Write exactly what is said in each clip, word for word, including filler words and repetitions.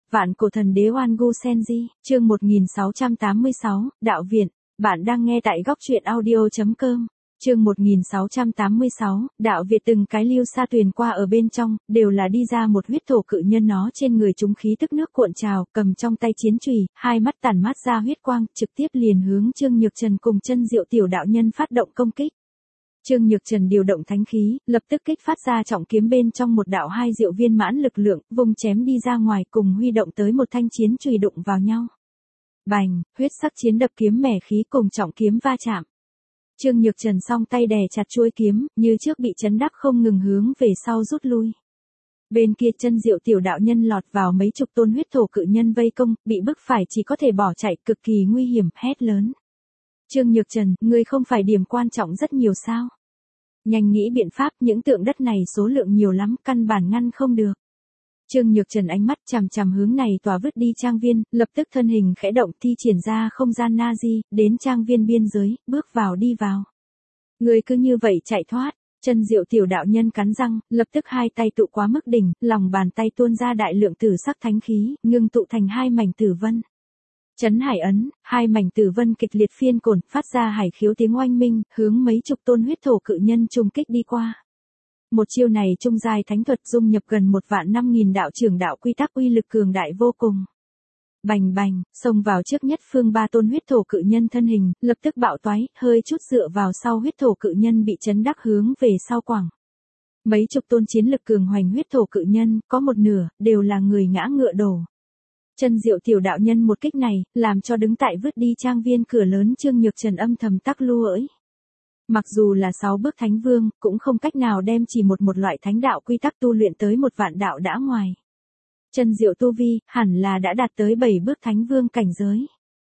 Vạn cổ thần đế Oan Gu Senji, chương một nghìn sáu trăm tám mươi sáu, Đạo Viện. Bạn đang nghe tại góc truyện audio.com. Chương một nghìn sáu trăm tám mươi sáu, Đạo Việt. Từng cái lưu sa tuyền qua ở bên trong, đều là đi ra một huyết thổ cự nhân, nó trên người chúng khí tức nước cuộn trào, cầm trong tay chiến chùy, hai mắt tản mát ra huyết quang, trực tiếp liền hướng Trương Nhược Trần cùng Chân Diệu tiểu đạo nhân phát động công kích. Trương Nhược Trần điều động thánh khí, lập tức kích phát ra trọng kiếm bên trong một đạo hai diệu viên mãn lực lượng, vùng chém đi ra ngoài, cùng huy động tới một thanh chiến chùy đụng vào nhau. Bành, huyết sắc chiến đập kiếm mẻ khí cùng trọng kiếm va chạm. Trương Nhược Trần song tay đè chặt chuôi kiếm, như trước bị chấn đắc không ngừng hướng về sau rút lui. Bên kia Chân Diệu tiểu đạo nhân lọt vào mấy chục tôn huyết thổ cự nhân vây công, bị bức phải chỉ có thể bỏ chạy, cực kỳ nguy hiểm, hét lớn. Trương Nhược Trần, ngươi không phải điểm quan trọng rất nhiều sao? Nhanh nghĩ biện pháp, những tượng đất này số lượng nhiều lắm, căn bản ngăn không được. Trương Nhược Trần ánh mắt chằm chằm hướng này tòa vứt đi trang viên, lập tức thân hình khẽ động, thi triển ra không gian Nazi, đến trang viên biên giới, bước vào đi vào. Ngươi cứ như vậy chạy thoát. Chân Diệu tiểu đạo nhân cắn răng, lập tức hai tay tụ quá mức đỉnh, lòng bàn tay tuôn ra đại lượng tử sắc thánh khí, ngưng tụ thành hai mảnh tử vân. Chấn hải ấn, hai mảnh tử vân kịch liệt phiên cồn, phát ra hải khiếu tiếng oanh minh, hướng mấy chục tôn huyết thổ cự nhân trùng kích đi qua. Một chiêu này trung giai thánh thuật dung nhập gần một vạn năm nghìn đạo trưởng đạo quy tắc, uy lực cường đại vô cùng. Bành bành, xông vào trước nhất phương ba tôn huyết thổ cự nhân thân hình, lập tức bạo toái, hơi chút dựa vào sau huyết thổ cự nhân bị chấn đắc hướng về sau quẳng. Mấy chục tôn chiến lực cường hoành huyết thổ cự nhân, có một nửa, đều là người ngã ngựa đổ. Chân Diệu tiểu đạo nhân một kích này, làm cho đứng tại vứt đi trang viên cửa lớn Trương Nhược Trần âm thầm tắc lu ỡi. Mặc dù là sáu bước thánh vương, cũng không cách nào đem chỉ một một loại thánh đạo quy tắc tu luyện tới một vạn đạo đã ngoài. Chân Diệu tu vi, hẳn là đã đạt tới bảy bước thánh vương cảnh giới.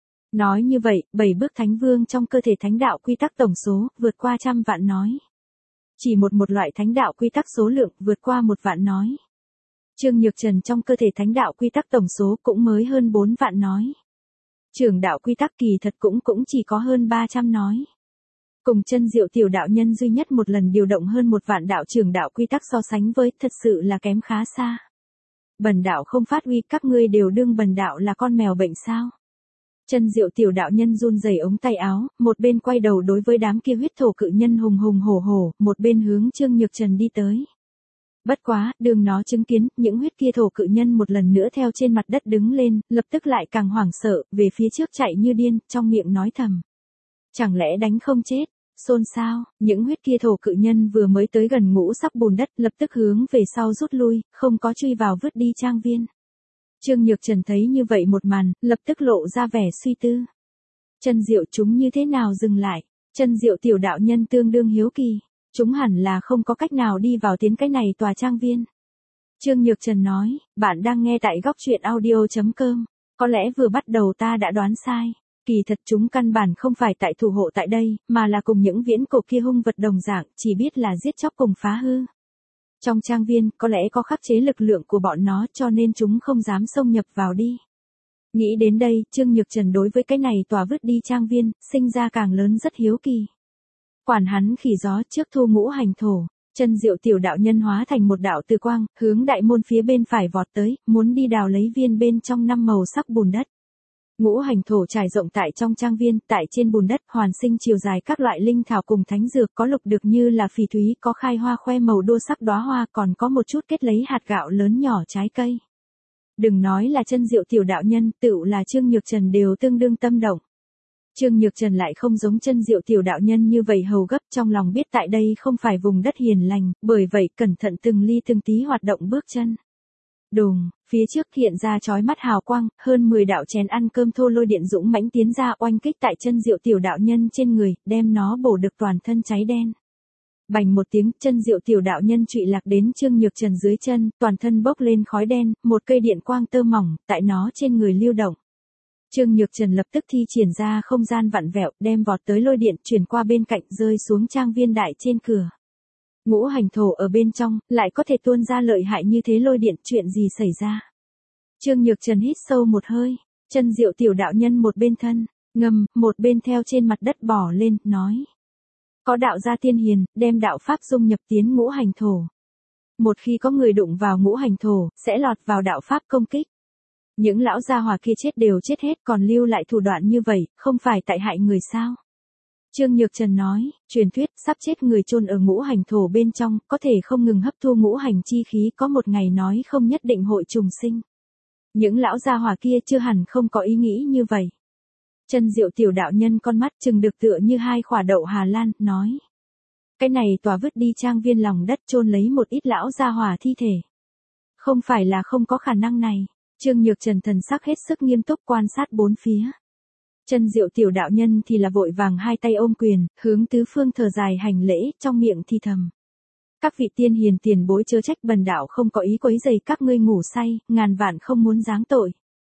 Nói như vậy, bảy bước thánh vương trong cơ thể thánh đạo quy tắc tổng số, vượt qua trăm vạn nói. Chỉ một một loại thánh đạo quy tắc số lượng, vượt qua một vạn nói. Trương Nhược Trần trong cơ thể thánh đạo quy tắc tổng số cũng mới hơn bốn vạn nói. Trưởng đạo quy tắc kỳ thật cũng cũng chỉ có hơn ba trăm nói. Cùng Chân Diệu tiểu đạo nhân duy nhất một lần điều động hơn một vạn đạo trưởng đạo quy tắc so sánh với, thật sự là kém khá xa. Bần đạo không phát uy, các ngươi đều đương bần đạo là con mèo bệnh sao? Chân Diệu tiểu đạo nhân run rẩy ống tay áo, một bên quay đầu đối với đám kia huyết thổ cự nhân hùng hùng hổ hổ, một bên hướng Trương Nhược Trần đi tới. Bất quá, đường nó chứng kiến, những huyết kia thổ cự nhân một lần nữa theo trên mặt đất đứng lên, lập tức lại càng hoảng sợ, về phía trước chạy như điên, trong miệng nói thầm. Chẳng lẽ đánh không chết? Xôn xao, những huyết kia thổ cự nhân vừa mới tới gần ngũ sắc bùn đất, lập tức hướng về sau rút lui, không có truy vào vứt đi trang viên. Trương Nhược Trần thấy như vậy một màn, lập tức lộ ra vẻ suy tư. Chân Diệu chúng như thế nào dừng lại? Chân Diệu tiểu đạo nhân tương đương hiếu kỳ. Chúng hẳn là không có cách nào đi vào tiến cái này tòa trang viên. Trương Nhược Trần nói, bạn đang nghe tại góc truyện audio.com. Có lẽ vừa bắt đầu ta đã đoán sai. Kỳ thật chúng căn bản không phải tại thủ hộ tại đây, mà là cùng những viễn cổ kia hung vật đồng dạng, chỉ biết là giết chóc cùng phá hư. Trong trang viên, có lẽ có khắc chế lực lượng của bọn nó, cho nên chúng không dám xông nhập vào đi. Nghĩ đến đây, Trương Nhược Trần đối với cái này tòa vứt đi trang viên, sinh ra càng lớn rất hiếu kỳ. Quản hắn khỉ gió, trước thu ngũ hành thổ. Chân Diệu tiểu đạo nhân hóa thành một đạo từ quang, hướng đại môn phía bên phải vọt tới, muốn đi đào lấy viên bên trong năm màu sắc bùn đất. Ngũ hành thổ trải rộng tại trong trang viên, tại trên bùn đất hoàn sinh chiều dài các loại linh thảo cùng thánh dược, có lục được như là phỉ thúy, có khai hoa khoe màu đua sắc đóa hoa, còn có một chút kết lấy hạt gạo lớn nhỏ trái cây. Đừng nói là Chân Diệu tiểu đạo nhân, tựu là Trương Nhược Trần đều tương đương tâm động. Trương Nhược Trần lại không giống Chân Diệu tiểu đạo nhân như vậy hầu gấp, trong lòng biết tại đây không phải vùng đất hiền lành, bởi vậy cẩn thận từng ly từng tí hoạt động bước chân. Đùng, phía trước hiện ra chói mắt hào quang, hơn mười đạo chén ăn cơm thô lôi điện dũng mãnh tiến ra oanh kích tại Chân Diệu tiểu đạo nhân trên người, đem nó bổ được toàn thân cháy đen. Bành một tiếng, Chân Diệu tiểu đạo nhân trụy lạc đến Trương Nhược Trần dưới chân, toàn thân bốc lên khói đen, một cây điện quang tơ mỏng, tại nó trên người lưu động. Trương Nhược Trần lập tức thi triển ra không gian vặn vẹo, đem vọt tới lôi điện chuyển qua bên cạnh, rơi xuống trang viên đại trên cửa. Ngũ hành thổ ở bên trong, lại có thể tuôn ra lợi hại như thế lôi điện, chuyện gì xảy ra? Trương Nhược Trần hít sâu một hơi, Chân Diệu tiểu đạo nhân một bên thân, ngầm, một bên theo trên mặt đất bò lên, nói. Có đạo gia tiên hiền, đem đạo pháp dung nhập tiến ngũ hành thổ. Một khi có người đụng vào ngũ hành thổ, sẽ lọt vào đạo pháp công kích. Những lão gia hỏa kia chết đều chết hết còn lưu lại thủ đoạn như vậy, không phải tại hại người sao? Trương Nhược Trần nói, truyền thuyết sắp chết người chôn ở ngũ hành thổ bên trong, có thể không ngừng hấp thu ngũ hành chi khí, có một ngày nói không nhất định hội trùng sinh. Những lão gia hỏa kia chưa hẳn không có ý nghĩ như vậy. Chân Diệu tiểu đạo nhân con mắt chừng được tựa như hai quả đậu Hà Lan, nói. Cái này tòa vứt đi trang viên lòng đất chôn lấy một ít lão gia hỏa thi thể. Không phải là không có khả năng này. Trương Nhược Trần thần sắc hết sức nghiêm túc quan sát bốn phía. Chân Diệu tiểu đạo nhân thì là vội vàng hai tay ôm quyền, hướng tứ phương thở dài hành lễ, trong miệng thì thầm. Các vị tiên hiền tiền bối chớ trách bần đạo không có ý quấy rầy các ngươi ngủ say, ngàn vạn không muốn giáng tội.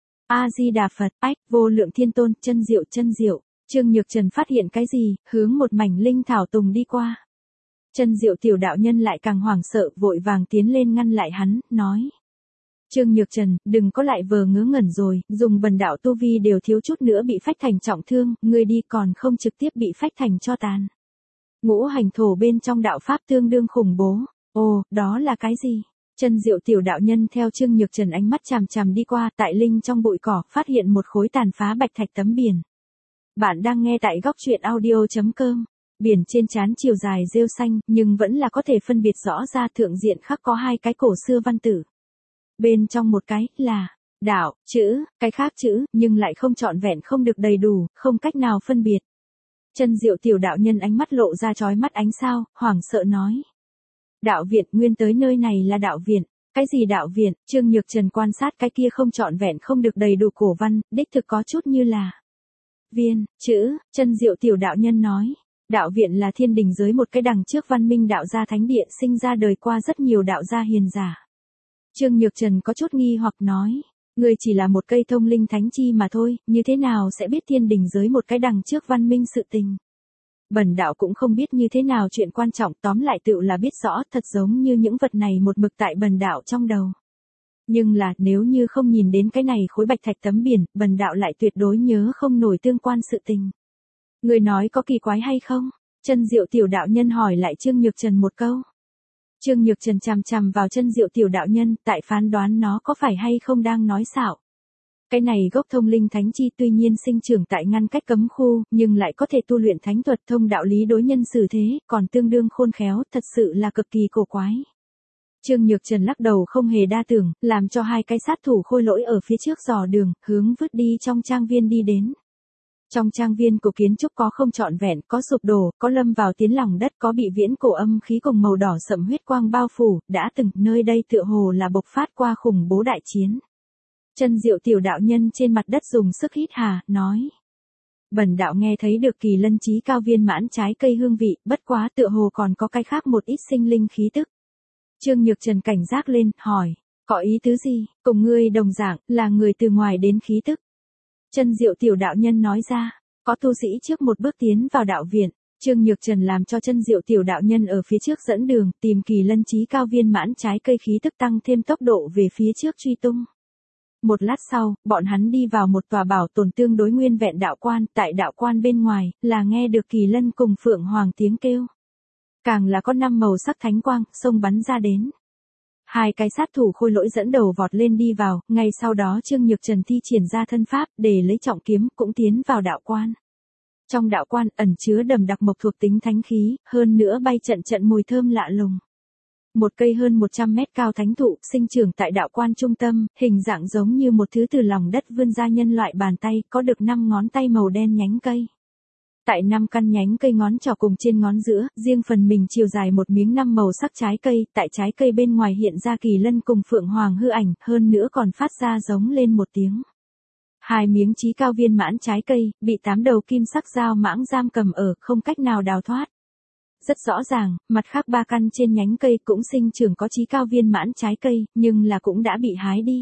A-di-đà Phật, ách, vô lượng thiên tôn, chân diệu chân diệu. Trương Nhược Trần phát hiện cái gì, hướng một mảnh linh thảo tùng đi qua. Chân Diệu tiểu đạo nhân lại càng hoảng sợ, vội vàng tiến lên ngăn lại hắn, nói. Trương Nhược Trần, đừng có lại vờ ngớ ngẩn rồi, dùng bần đạo tu vi đều thiếu chút nữa bị phách thành trọng thương, ngươi đi còn không trực tiếp bị phách thành cho tàn. Ngũ hành thổ bên trong đạo pháp tương đương khủng bố. Ồ, đó là cái gì? Chân Diệu tiểu đạo nhân theo Trương Nhược Trần ánh mắt chằm chằm đi qua, tại linh trong bụi cỏ, phát hiện một khối tàn phá bạch thạch tấm biển. Bạn đang nghe tại góc truyện audio chấm com. Biển trên trán chiều dài rêu xanh, nhưng vẫn là có thể phân biệt rõ ra thượng diện khắc có hai cái cổ xưa văn tử. Bên trong một cái là đạo chữ, cái khác chữ, nhưng lại không trọn vẹn, không được đầy đủ, không cách nào phân biệt. Chân Diệu tiểu đạo nhân ánh mắt lộ ra chói mắt ánh sao, hoảng sợ nói. Đạo viện, nguyên tới nơi này là đạo viện. Cái gì đạo viện? Trương Nhược Trần quan sát cái kia không trọn vẹn, không được đầy đủ cổ văn, đích thực có chút như là viên, chữ. Chân Diệu tiểu đạo nhân nói. Đạo viện là thiên đình giới một cái đằng trước văn minh đạo gia thánh địa, sinh ra đời qua rất nhiều đạo gia hiền giả. Trương Nhược Trần có chút nghi hoặc nói. Người chỉ là một cây thông linh thánh chi mà thôi, như thế nào sẽ biết thiên đình giới một cái đằng trước văn minh sự tình. Bần đạo cũng không biết như thế nào chuyện quan trọng, tóm lại tựu là biết rõ, thật giống như những vật này một mực tại bần đạo trong đầu. Nhưng là, nếu như không nhìn đến cái này khối bạch thạch tấm biển, bần đạo lại tuyệt đối nhớ không nổi tương quan sự tình. Người nói có kỳ quái hay không? Chân Diệu tiểu đạo nhân hỏi lại Trương Nhược Trần một câu. Trương Nhược Trần chằm chằm vào Chân Diệu tiểu đạo nhân, tại phán đoán nó có phải hay không đang nói xạo. Cái này gốc thông linh thánh chi tuy nhiên sinh trưởng tại ngăn cách cấm khu, nhưng lại có thể tu luyện thánh thuật, thông đạo lý đối nhân xử thế, còn tương đương khôn khéo, thật sự là cực kỳ cổ quái. Trương Nhược Trần lắc đầu không hề đa tưởng, làm cho hai cái sát thủ khôi lỗi ở phía trước dò đường, hướng vứt đi trong trang viên đi đến. Trong trang viên của kiến trúc có không trọn vẹn, có sụp đổ, có lâm vào tiến lòng đất, có bị viễn cổ âm khí cùng màu đỏ sẫm huyết quang bao phủ, đã từng nơi đây tựa hồ là bộc phát qua khủng bố đại chiến. Chân Diệu tiểu đạo nhân trên mặt đất dùng sức hít hà, nói. Bần đạo nghe thấy được kỳ lân chí cao viên mãn trái cây hương vị, bất quá tựa hồ còn có cái khác một ít sinh linh khí tức. Trương Nhược Trần cảnh giác lên, hỏi, có ý tứ gì, cùng ngươi đồng dạng, là người từ ngoài đến khí tức. Chân Diệu tiểu đạo nhân nói ra, có tu sĩ trước một bước tiến vào đạo viện, Trương Nhược Trần làm cho Chân Diệu tiểu đạo nhân ở phía trước dẫn đường, tìm kỳ lân chí cao viên mãn trái cây khí tức tăng thêm tốc độ về phía trước truy tung. Một lát sau, bọn hắn đi vào một tòa bảo tồn tương đối nguyên vẹn đạo quan, tại đạo quan bên ngoài, là nghe được kỳ lân cùng phượng hoàng tiếng kêu. Càng là có năm màu sắc thánh quang, xông bắn ra đến. Hai cái sát thủ khôi lỗi dẫn đầu vọt lên đi vào, ngay sau đó Trương Nhược Trần thi triển ra thân pháp, để lấy trọng kiếm, cũng tiến vào đạo quan. Trong đạo quan, ẩn chứa đầm đặc mộc thuộc tính thánh khí, hơn nữa bay trận trận mùi thơm lạ lùng. Một cây hơn một trăm mét cao thánh thụ, sinh trưởng tại đạo quan trung tâm, hình dạng giống như một thứ từ lòng đất vươn ra nhân loại bàn tay, có được năm ngón tay màu đen nhánh cây. Tại năm căn nhánh cây ngón trỏ cùng trên ngón giữa, riêng phần mình chiều dài một miếng năm màu sắc trái cây, tại trái cây bên ngoài hiện ra kỳ lân cùng phượng hoàng hư ảnh, hơn nữa còn phát ra giống lên một tiếng. Hai miếng chí cao viên mãn trái cây, bị tám đầu kim sắc dao mãng giam cầm ở, không cách nào đào thoát. Rất rõ ràng, mặt khác ba căn trên nhánh cây cũng sinh trưởng có chí cao viên mãn trái cây, nhưng là cũng đã bị hái đi.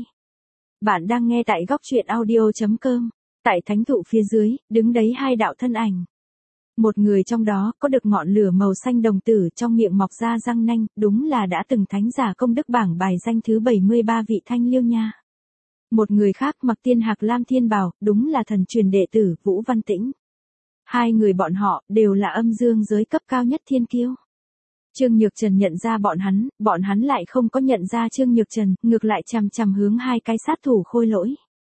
Bạn đang nghe tại góc truyện audio chấm com. Tại thánh thụ phía dưới, đứng đấy hai đạo thân ảnh. Một người trong đó, có được ngọn lửa màu xanh đồng tử, trong miệng mọc ra răng nanh, đúng là đã từng thánh giả công đức bảng bài danh thứ bảy mươi ba vị Thanh Liêu Nha. Một người khác mặc tiên hạc lam thiên bào, đúng là thần truyền đệ tử, Vũ Văn Tĩnh. Hai người bọn họ, đều là âm dương giới cấp cao nhất thiên kiêu. Trương Nhược Trần nhận ra bọn hắn, bọn hắn lại không có nhận ra Trương Nhược Trần, ngược lại chằm chằm hướng hai cái sát thủ khôi lỗi.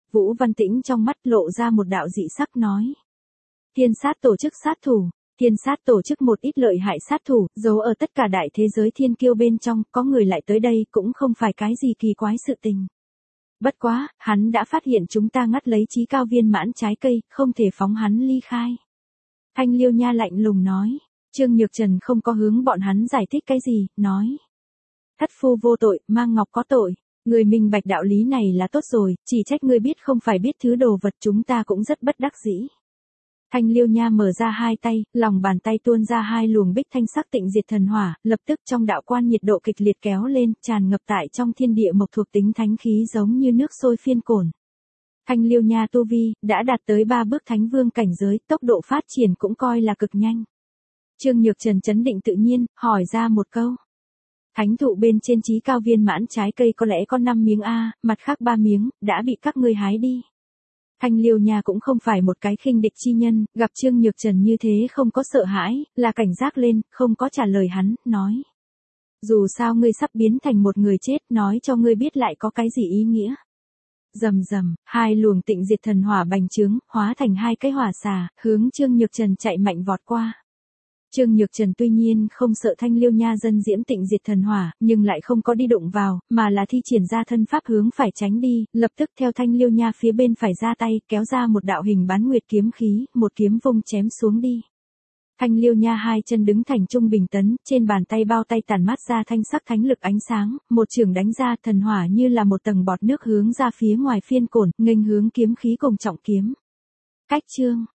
Vũ Văn Tĩnh trong mắt lộ ra một đạo dị sắc nói. Thiên sát tổ chức sát thủ. Thiên sát tổ chức một ít lợi hại sát thủ, giấu ở tất cả đại thế giới thiên kiêu bên trong, có người lại tới đây cũng không phải cái gì kỳ quái sự tình. Bất quá, hắn đã phát hiện chúng ta ngắt lấy chí cao viên mãn trái cây, không thể phóng hắn ly khai. Thanh Liêu Nha lạnh lùng nói. Trương Nhược Trần không có hướng bọn hắn giải thích cái gì, nói. Thất phu vô tội, Mang Ngọc có tội. Người minh bạch đạo lý này là tốt rồi, chỉ trách ngươi biết không phải biết thứ đồ vật, chúng ta cũng rất bất đắc dĩ. Thanh Liêu Nha mở ra hai tay, lòng bàn tay tuôn ra hai luồng bích thanh sắc tịnh diệt thần hỏa, lập tức trong đạo quan nhiệt độ kịch liệt kéo lên, tràn ngập tại trong thiên địa mộc thuộc tính thánh khí giống như nước sôi phiên cồn. Thanh Liêu Nha tu vi đã đạt tới ba bước thánh vương cảnh giới, tốc độ phát triển cũng coi là cực nhanh. Trương Nhược Trần chấn định tự nhiên, hỏi ra một câu. Thánh thụ bên trên chí cao viên mãn trái cây có lẽ có năm miếng a, mặt khác ba miếng đã bị các ngươi hái đi. Thanh Liêu Nha cũng không phải một cái khinh địch chi nhân, gặp Trương Nhược Trần như thế không có sợ hãi, là cảnh giác lên, không có trả lời hắn, nói. Dù sao ngươi sắp biến thành một người chết, nói cho ngươi biết lại có cái gì ý nghĩa. Rầm rầm, hai luồng tịnh diệt thần hỏa bành trướng, hóa thành hai cái hỏa xà, hướng Trương Nhược Trần chạy mạnh vọt qua. Trương Nhược Trần tuy nhiên không sợ Thanh Liêu Nha dân diễm tịnh diệt thần hỏa, nhưng lại không có đi đụng vào, mà là thi triển ra thân pháp hướng phải tránh đi, lập tức theo Thanh Liêu Nha phía bên phải ra tay, kéo ra một đạo hình bán nguyệt kiếm khí, một kiếm vung chém xuống đi. Thanh Liêu Nha hai chân đứng thành trung bình tấn, trên bàn tay bao tay tản mát ra thanh sắc thánh lực ánh sáng, một chưởng đánh ra, thần hỏa như là một tầng bọt nước hướng ra phía ngoài phiên cổn, nghênh hướng kiếm khí cùng trọng kiếm. Cách chương